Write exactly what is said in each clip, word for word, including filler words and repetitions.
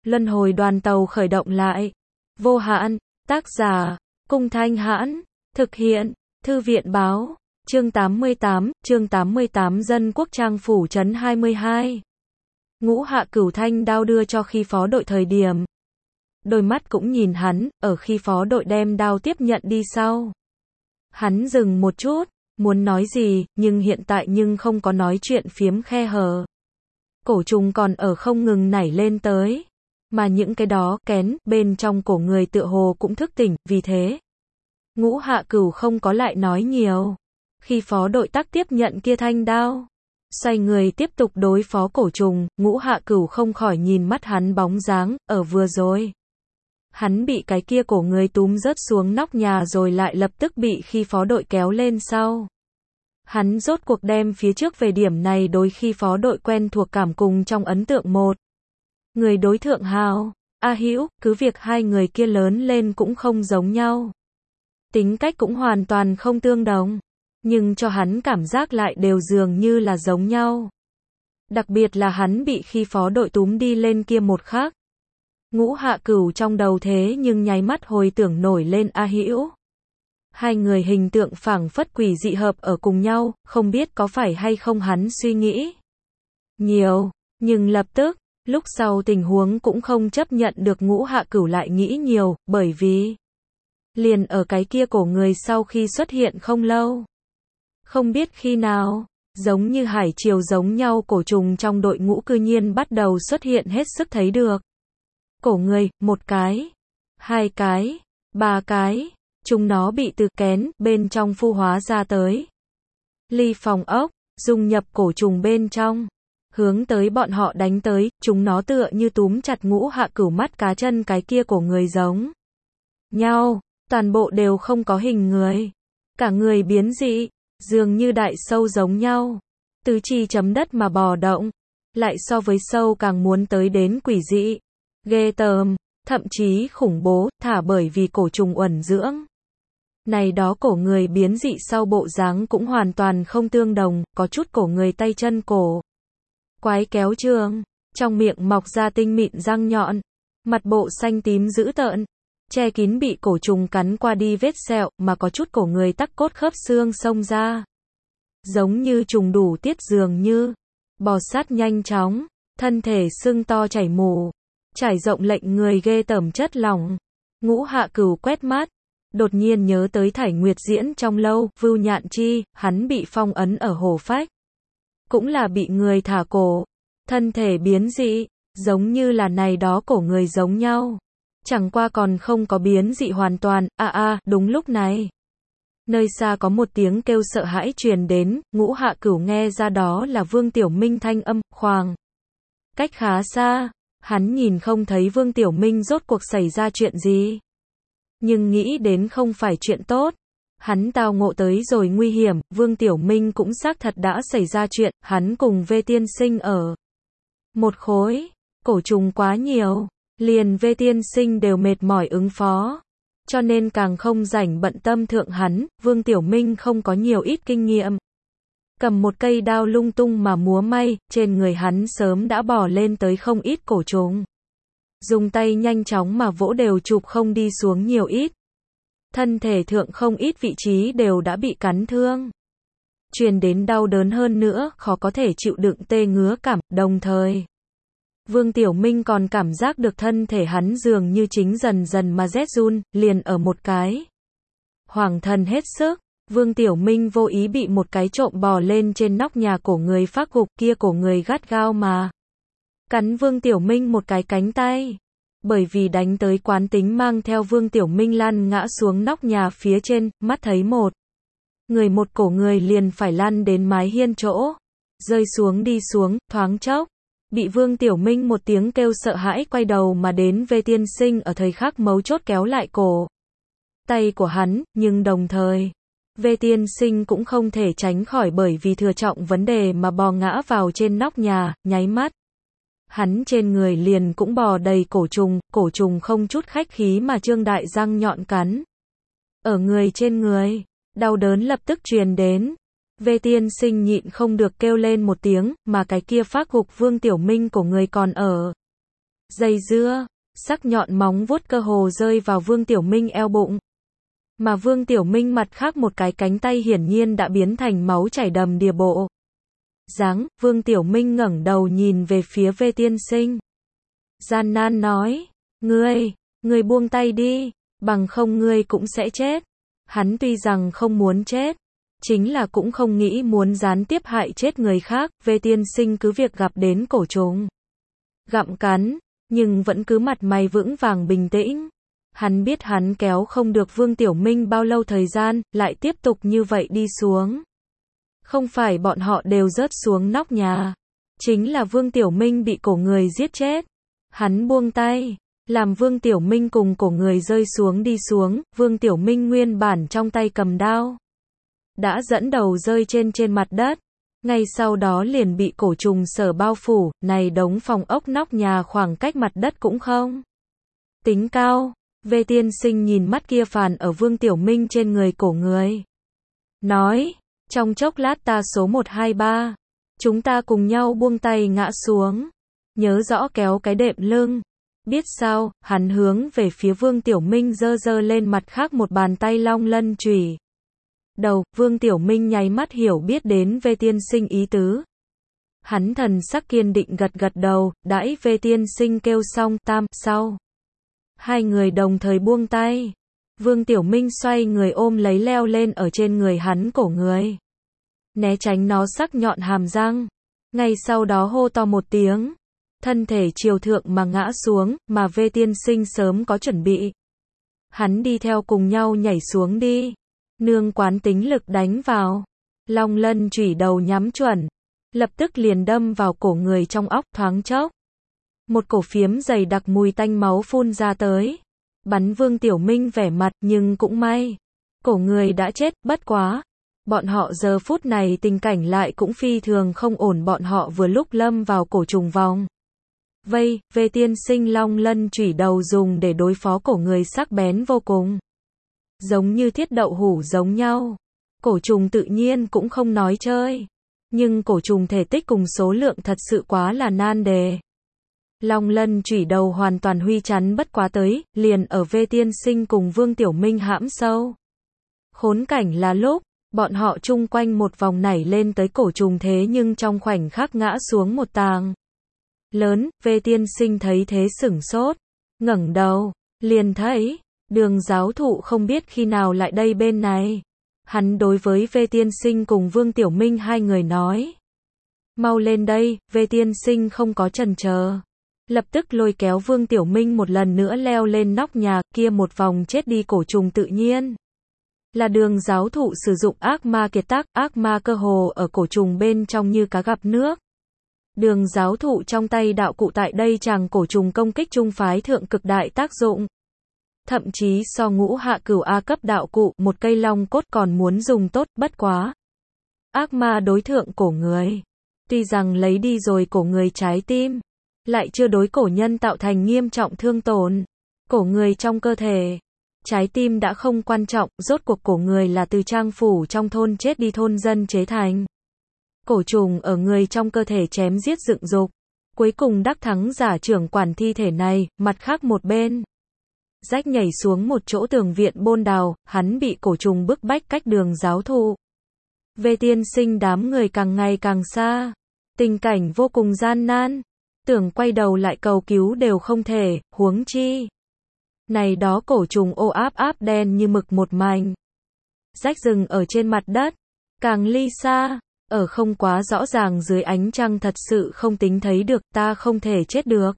Luân hồi đoàn tàu khởi động lại. Vô hạn, tác giả, Cung Thanh Hãn, thực hiện, Thư viện Báo, chương tám mươi tám, chương tám mươi tám Dân Quốc Trang Phủ Trấn hai mươi hai. Ngũ Hạ Cửu thanh đao đưa cho khi phó đội thời điểm. Đôi mắt cũng nhìn hắn, ở khi phó đội đem đao tiếp nhận đi sau. Hắn dừng một chút, muốn nói gì, nhưng hiện tại nhưng không có nói chuyện phiếm khe hở. Cổ trùng còn ở không ngừng nảy lên tới. Mà những cái đó, kén, bên trong cổ người tựa hồ cũng thức tỉnh, vì thế. Ngũ Hạ Cửu không có lại nói nhiều. Khi phó đội tắc tiếp nhận kia thanh đao. Xoay người tiếp tục đối phó cổ trùng, Ngũ Hạ Cửu không khỏi nhìn mắt hắn bóng dáng, ở vừa rồi. Hắn bị cái kia cổ người túm rớt xuống nóc nhà rồi lại lập tức bị khi phó đội kéo lên sau. Hắn rốt cuộc đem phía trước về điểm này đối khi phó đội quen thuộc cảm cùng trong ấn tượng một. Người đối thượng hào, A Hữu, cứ việc hai người kia lớn lên cũng không giống nhau. Tính cách cũng hoàn toàn không tương đồng. Nhưng cho hắn cảm giác lại đều dường như là giống nhau. Đặc biệt là hắn bị khi phó đội túm đi lên kia một khắc. Ngũ Hạ Cửu trong đầu thế nhưng nháy mắt hồi tưởng nổi lên A Hữu. Hai người hình tượng phảng phất quỷ dị hợp ở cùng nhau, không biết có phải hay không hắn suy nghĩ nhiều, nhưng lập tức, lúc sau tình huống cũng không chấp nhận được Ngũ Hạ Cửu lại nghĩ nhiều, bởi vì liền ở cái kia cổ người sau khi xuất hiện không lâu. Không biết khi nào, giống như hải triều giống nhau cổ trùng trong đội ngũ cư nhiên bắt đầu xuất hiện hết sức thấy được. Cổ người, một cái, hai cái, ba cái, chúng nó bị từ kén bên trong phu hóa ra tới. Ly phòng ốc, dung nhập cổ trùng bên trong, hướng tới bọn họ đánh tới, chúng nó tựa như túm chặt Ngũ Hạ Cửu mắt cá chân cái kia cổ người giống nhau, toàn bộ đều không có hình người, cả người biến dị, dường như đại sâu giống nhau, tứ chi chấm đất mà bò động, lại so với sâu càng muốn tới đến quỷ dị, ghê tởm, thậm chí khủng bố, thả bởi vì cổ trùng uẩn dưỡng. Này đó cổ người biến dị sau bộ dáng cũng hoàn toàn không tương đồng, có chút cổ người tay chân cổ quái kéo trường, trong miệng mọc ra tinh mịn răng nhọn, mặt bộ xanh tím dữ tợn, che kín bị cổ trùng cắn qua đi vết sẹo, mà có chút cổ người tắc cốt khớp xương xông ra. Giống như trùng đủ tiết dường như, bò sát nhanh chóng, thân thể sưng to chảy mù, trải rộng lệnh người ghê tởm chất lỏng. Ngũ Hạ Cửu quét mắt, đột nhiên nhớ tới Thải Nguyệt diễn trong lâu, Vưu Nhạn Chi, hắn bị phong ấn ở hồ phách. Cũng là bị người thả cổ, thân thể biến dị, giống như là này đó cổ người giống nhau. Chẳng qua còn không có biến dị hoàn toàn, a à, a, đúng lúc này. Nơi xa có một tiếng kêu sợ hãi truyền đến, Ngũ Hạ Cửu nghe ra đó là Vương Tiểu Minh thanh âm, khoàng. Cách khá xa, hắn nhìn không thấy Vương Tiểu Minh rốt cuộc xảy ra chuyện gì. Nhưng nghĩ đến không phải chuyện tốt. Hắn tao ngộ tới rồi nguy hiểm, Vương Tiểu Minh cũng xác thật đã xảy ra chuyện, hắn cùng Vê Tiên Sinh ở một khối, cổ trùng quá nhiều, liền Vê Tiên Sinh đều mệt mỏi ứng phó, cho nên càng không rảnh bận tâm thượng hắn, Vương Tiểu Minh không có nhiều ít kinh nghiệm. Cầm một cây đao lung tung mà múa may, trên người hắn sớm đã bò lên tới không ít cổ trùng. Dùng tay nhanh chóng mà vỗ đều chụp không đi xuống nhiều ít. Thân thể thượng không ít vị trí đều đã bị cắn thương. Truyền đến đau đớn hơn nữa, khó có thể chịu đựng tê ngứa cảm, đồng thời. Vương Tiểu Minh còn cảm giác được thân thể hắn dường như chính dần dần mà rét run, liền ở một cái. Hoàng thần hết sức, Vương Tiểu Minh vô ý bị một cái trộm bò lên trên nóc nhà cổ người phát gục, kia cổ người gắt gao mà cắn Vương Tiểu Minh một cái cánh tay. Bởi vì đánh tới quán tính mang theo Vương Tiểu Minh lăn ngã xuống nóc nhà phía trên, mắt thấy một người một cổ người liền phải lăn đến mái hiên chỗ, rơi xuống đi xuống, thoáng chốc, bị Vương Tiểu Minh một tiếng kêu sợ hãi quay đầu mà đến Vê Tiên Sinh ở thời khắc mấu chốt kéo lại cổ tay của hắn, nhưng đồng thời, Vê Tiên Sinh cũng không thể tránh khỏi bởi vì thừa trọng vấn đề mà bò ngã vào trên nóc nhà, nháy mắt. Hắn trên người liền cũng bò đầy cổ trùng, cổ trùng không chút khách khí mà trương đại răng nhọn cắn. Ở người trên người, đau đớn lập tức truyền đến. Vê Tiên Sinh nhịn không được kêu lên một tiếng, mà cái kia phát gục Vương Tiểu Minh của người còn ở. dây dưa, sắc nhọn móng vuốt cơ hồ rơi vào Vương Tiểu Minh eo bụng. Mà Vương Tiểu Minh mặt khác một cái cánh tay hiển nhiên đã biến thành máu chảy đầm đìa bộ. Dáng, Vương Tiểu Minh ngẩng đầu nhìn về phía Vê Tiên Sinh. Gian nan nói, ngươi, ngươi buông tay đi, bằng không ngươi cũng sẽ chết. Hắn tuy rằng không muốn chết, chính là cũng không nghĩ muốn gián tiếp hại chết người khác. Vê Tiên Sinh cứ việc gặp đến cổ trùng gặm cắn, nhưng vẫn cứ mặt mày vững vàng bình tĩnh. Hắn biết hắn kéo không được Vương Tiểu Minh bao lâu thời gian, lại tiếp tục như vậy đi xuống. Không phải bọn họ đều rớt xuống nóc nhà, chính là Vương Tiểu Minh bị cổ người giết chết. Hắn buông tay, làm Vương Tiểu Minh cùng cổ người rơi xuống đi xuống. Vương Tiểu Minh nguyên bản trong tay cầm đao, đã dẫn đầu rơi trên trên mặt đất. Ngay sau đó liền bị cổ trùng sở bao phủ. Này đống phòng ốc nóc nhà khoảng cách mặt đất cũng không tính cao. Vê Tiên Sinh nhìn mắt kia phàn ở Vương Tiểu Minh trên người cổ người, nói, trong chốc lát ta số một hai ba, chúng ta cùng nhau buông tay ngã xuống, nhớ rõ kéo cái đệm lưng. Biết sao? Hắn hướng về phía Vương Tiểu Minh giơ giơ lên mặt khác một bàn tay long lân chùy. Đầu, Vương Tiểu Minh nháy mắt hiểu biết đến Vê Tiên Sinh ý tứ. Hắn thần sắc kiên định gật gật đầu, đãi Vê Tiên Sinh kêu xong, tam, sau. Hai người đồng thời buông tay. Vương Tiểu Minh xoay người ôm lấy leo lên ở trên người hắn cổ người, né tránh nó sắc nhọn hàm răng. Ngay sau đó hô to một tiếng, thân thể chiều thượng mà ngã xuống, mà Vê Tiên Sinh sớm có chuẩn bị. Hắn đi theo cùng nhau nhảy xuống đi. Nương quán tính lực đánh vào. Long lân chủy đầu nhắm chuẩn, lập tức liền đâm vào cổ người trong óc. Thoáng chốc, một cổ phiếm dày đặc mùi tanh máu phun ra tới, bắn Vương Tiểu Minh vẻ mặt. Nhưng cũng may, cổ người đã chết. Bất quá, bọn họ giờ phút này tình cảnh lại cũng phi thường không ổn. Bọn họ vừa lúc lâm vào cổ trùng vòng vây. Vê Tiên Sinh long lân chủy đầu dùng để đối phó cổ người sắc bén vô cùng, giống như thiết đậu hủ giống nhau. Cổ trùng tự nhiên cũng không nói chơi, nhưng cổ trùng thể tích cùng số lượng thật sự quá là nan đề. Long lân chủy đầu hoàn toàn huy chắn bất quá tới, liền ở Vê Tiên Sinh cùng Vương Tiểu Minh hãm sâu khốn cảnh là lúc, bọn họ chung quanh một vòng nảy lên tới cổ trùng, thế nhưng trong khoảnh khắc ngã xuống một tàng lớn. Vê Tiên Sinh thấy thế sửng sốt, ngẩng đầu, liền thấy Đường giáo thụ không biết khi nào lại đây bên này. Hắn đối với Vê Tiên Sinh cùng Vương Tiểu Minh hai người nói, mau lên đây. Vê Tiên Sinh không có chần chờ, lập tức lôi kéo Vương Tiểu Minh một lần nữa leo lên nóc nhà. Kia một vòng chết đi cổ trùng tự nhiên là Đường giáo thụ sử dụng ác ma kiệt tác. Ác ma cơ hồ ở cổ trùng bên trong như cá gặp nước. Đường giáo thụ trong tay đạo cụ tại đây chàng cổ trùng công kích trung phái thượng cực đại tác dụng, thậm chí so ngũ hạ cửu A cấp đạo cụ một cây long cốt còn muốn dùng tốt. Bất quá, ác ma đối thượng cổ người, tuy rằng lấy đi rồi cổ người trái tim, lại chưa đối cổ nhân tạo thành nghiêm trọng thương tổn. Cổ người trong cơ thể, trái tim đã không quan trọng. Rốt cuộc cổ người là từ trang phủ trong thôn chết đi thôn dân chế thành. Cổ trùng ở người trong cơ thể chém giết dựng dục, cuối cùng đắc thắng giả trưởng quản thi thể này. Mặt khác một bên, rách nhảy xuống một chỗ tường viện bôn đào, hắn bị cổ trùng bức bách cách Đường giáo thụ. Vê Tiên Sinh đám người càng ngày càng xa, tình cảnh vô cùng gian nan, tưởng quay đầu lại cầu cứu đều không thể, huống chi này đó cổ trùng ô áp áp đen như mực một mảnh, rách rừng ở trên mặt đất, càng ly xa, ở không quá rõ ràng dưới ánh trăng thật sự không tính thấy được. Ta không thể chết được,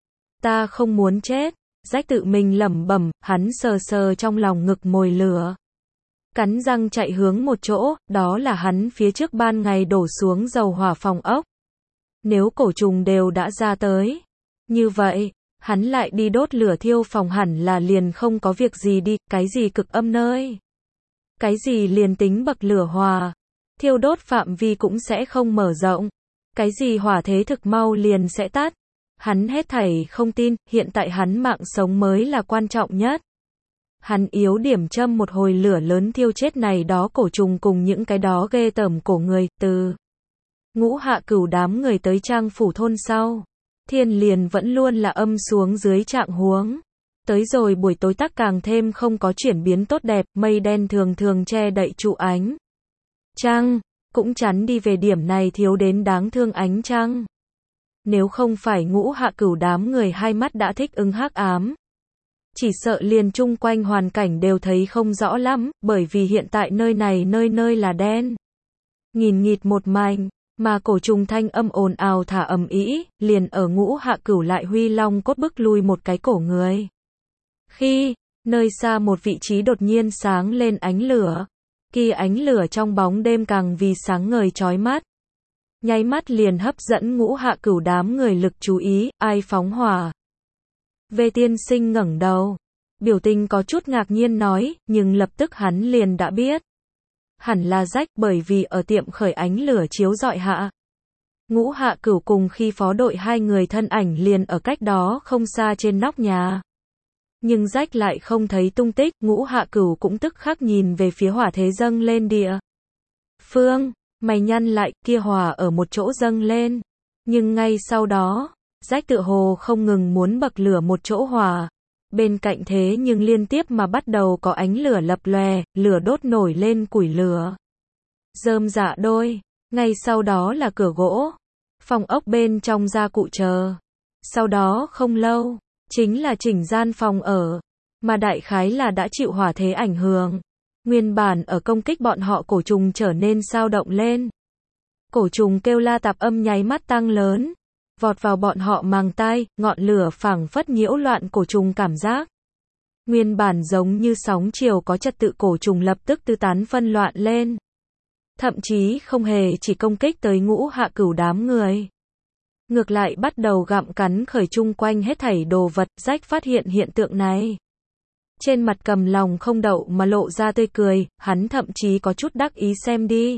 ta không muốn chết. Rách tự mình lẩm bẩm, hắn sờ sờ trong lòng ngực mồi lửa, cắn răng chạy hướng một chỗ, đó là hắn phía trước ban ngày đổ xuống dầu hỏa phòng ốc. Nếu cổ trùng đều đã ra tới, như vậy, hắn lại đi đốt lửa thiêu phòng hẳn là liền không có việc gì đi. Cái gì cực âm nơi, cái gì liền tính bậc lửa hòa, thiêu đốt phạm vi cũng sẽ không mở rộng, cái gì hỏa thế thực mau liền sẽ tắt. Hắn hết thảy không tin, hiện tại hắn mạng sống mới là quan trọng nhất. Hắn yếu điểm châm một hồi lửa lớn thiêu chết này đó cổ trùng cùng những cái đó ghê tởm cổ người. Từ ngũ hạ cửu đám người tới trang phủ thôn sau, thiên liền vẫn luôn là âm xuống dưới trạng huống. Tới rồi buổi tối tắc càng thêm không có chuyển biến tốt đẹp, mây đen thường thường che đậy trụ ánh trăng, cũng chắn đi về điểm này thiếu đến đáng thương ánh trăng. Nếu không phải Ngũ Hạ Cửu đám người hai mắt đã thích ứng hắc ám, chỉ sợ liền chung quanh hoàn cảnh đều thấy không rõ lắm, bởi vì hiện tại nơi này nơi nơi là đen. Nghìn nghịt một mảnh, mà cổ trùng thanh âm ồn ào thả ầm ĩ, liền ở Ngũ Hạ Cửu lại huy long cốt bức lui một cái cổ người. Khi, nơi xa một vị trí đột nhiên sáng lên ánh lửa, kia ánh lửa trong bóng đêm càng vì sáng ngời chói mắt. Nháy mắt liền hấp dẫn Ngũ Hạ Cửu đám người lực chú ý, ai phóng hỏa. Về tiên sinh ngẩng đầu, biểu tình có chút ngạc nhiên nói, nhưng lập tức hắn liền đã biết. Hẳn là rách, bởi vì ở tiệm khởi ánh lửa chiếu rọi hạ. Ngũ Hạ Cửu cùng khi phó đội hai người thân ảnh liền ở cách đó không xa trên nóc nhà. Nhưng rách lại không thấy tung tích, Ngũ Hạ Cửu cũng tức khắc nhìn về phía hỏa thế dâng lên địa phương, mày nhăn lại, kia hỏa ở một chỗ dâng lên. Nhưng ngay sau đó, rách tựa hồ không ngừng muốn bậc lửa một chỗ hỏa. Bên cạnh thế nhưng liên tiếp mà bắt đầu có ánh lửa lập lòe, lửa đốt nổi lên củi lửa. Rơm rạ đôi, ngay sau đó là cửa gỗ, phòng ốc bên trong gia cụ chờ. Sau đó không lâu, chính là chỉnh gian phòng ở, mà đại khái là đã chịu hỏa thế ảnh hưởng. Nguyên bản ở công kích bọn họ cổ trùng trở nên sao động lên. Cổ trùng kêu la tạp âm nháy mắt tăng lớn, vọt vào bọn họ màng tai, ngọn lửa phảng phất nhiễu loạn cổ trùng cảm giác. Nguyên bản giống như sóng chiều có trật tự cổ trùng lập tức tứ tán phân loạn lên. Thậm chí không hề chỉ công kích tới Ngũ Hạ Cửu đám người. Ngược lại bắt đầu gặm cắn khởi chung quanh hết thảy đồ vật, rách phát hiện hiện tượng này. Trên mặt cầm lòng không đậu mà lộ ra tươi cười, hắn thậm chí có chút đắc ý xem đi.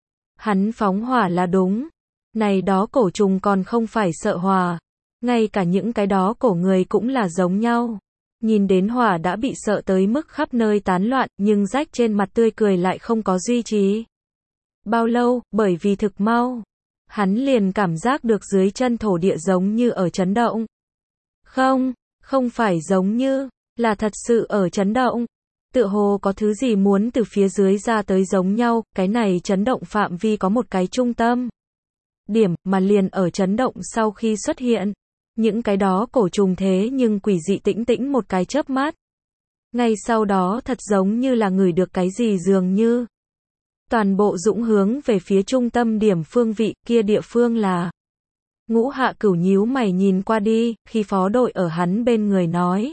Hắn phóng hỏa là đúng. Này đó cổ trùng còn không phải sợ hỏa. Ngay cả những cái đó cổ người cũng là giống nhau. Nhìn đến hỏa đã bị sợ tới mức khắp nơi tán loạn, nhưng rách trên mặt tươi cười lại không có duy trì. Bao lâu, bởi vì thực mau. Hắn liền cảm giác được dưới chân thổ địa giống như ở chấn động. Không, không phải giống như, là thật sự ở chấn động. Tựa hồ có thứ gì muốn từ phía dưới ra tới giống nhau, cái này chấn động phạm vi có một cái trung tâm. Điểm, mà liền ở chấn động sau khi xuất hiện. Những cái đó cổ trùng thế nhưng quỷ dị tĩnh tĩnh một cái chớp mắt. Ngay sau đó thật giống như là ngửi được cái gì dường như. Toàn bộ dũng hướng về phía trung tâm điểm phương vị, kia địa phương là. Ngũ Hạ Cửu nhíu mày nhìn qua đi, khi phó đội ở hắn bên người nói.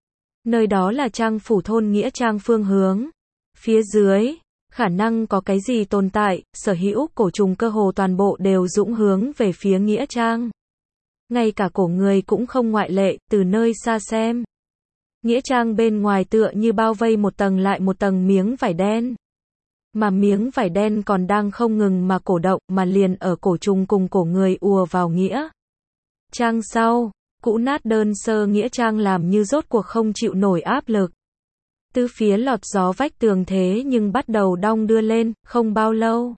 Nơi đó là Trang Phủ thôn nghĩa trang phương hướng. Phía dưới, khả năng có cái gì tồn tại, sở hữu cổ trùng cơ hồ toàn bộ đều dũng hướng về phía nghĩa trang. Ngay cả cổ người cũng không ngoại lệ, từ nơi xa xem. Nghĩa trang bên ngoài tựa như bao vây một tầng lại một tầng miếng vải đen. Mà miếng vải đen còn đang không ngừng mà cổ động, mà liền ở cổ trùng cùng cổ người ùa vào nghĩa trang sau. Cũ nát đơn sơ nghĩa trang làm như rốt cuộc không chịu nổi áp lực. Tứ phía lọt gió vách tường thế nhưng bắt đầu đong đưa lên, không bao lâu.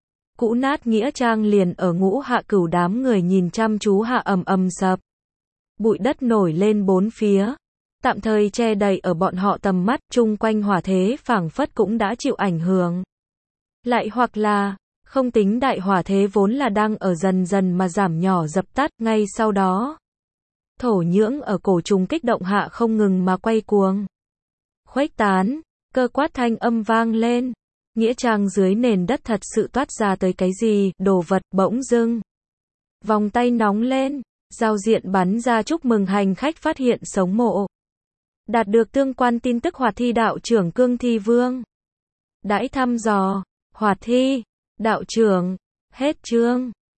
Cũ nát nghĩa trang liền ở Ngũ Hạ Cửu đám người nhìn chăm chú hạ ầm ầm sập. Bụi đất nổi lên bốn phía. Tạm thời che đậy ở bọn họ tầm mắt, chung quanh hỏa thế phảng phất cũng đã chịu ảnh hưởng. Lại hoặc là, không tính đại hỏa thế vốn là đang ở dần dần mà giảm nhỏ dập tắt, ngay sau đó. Thổ nhưỡng ở cổ trùng kích động hạ không ngừng mà quay cuồng. Khuếch tán, cơ quát thanh âm vang lên. Nghĩa trang dưới nền đất thật sự toát ra tới cái gì, đồ vật, bỗng dưng. Vòng tay nóng lên, giao diện bắn ra chúc mừng hành khách phát hiện sống mộ. Đạt được tương quan tin tức hoạt thi đạo trưởng Cương Thi Vương. Đãi thăm dò, hoạt thi, đạo trưởng, hết chương.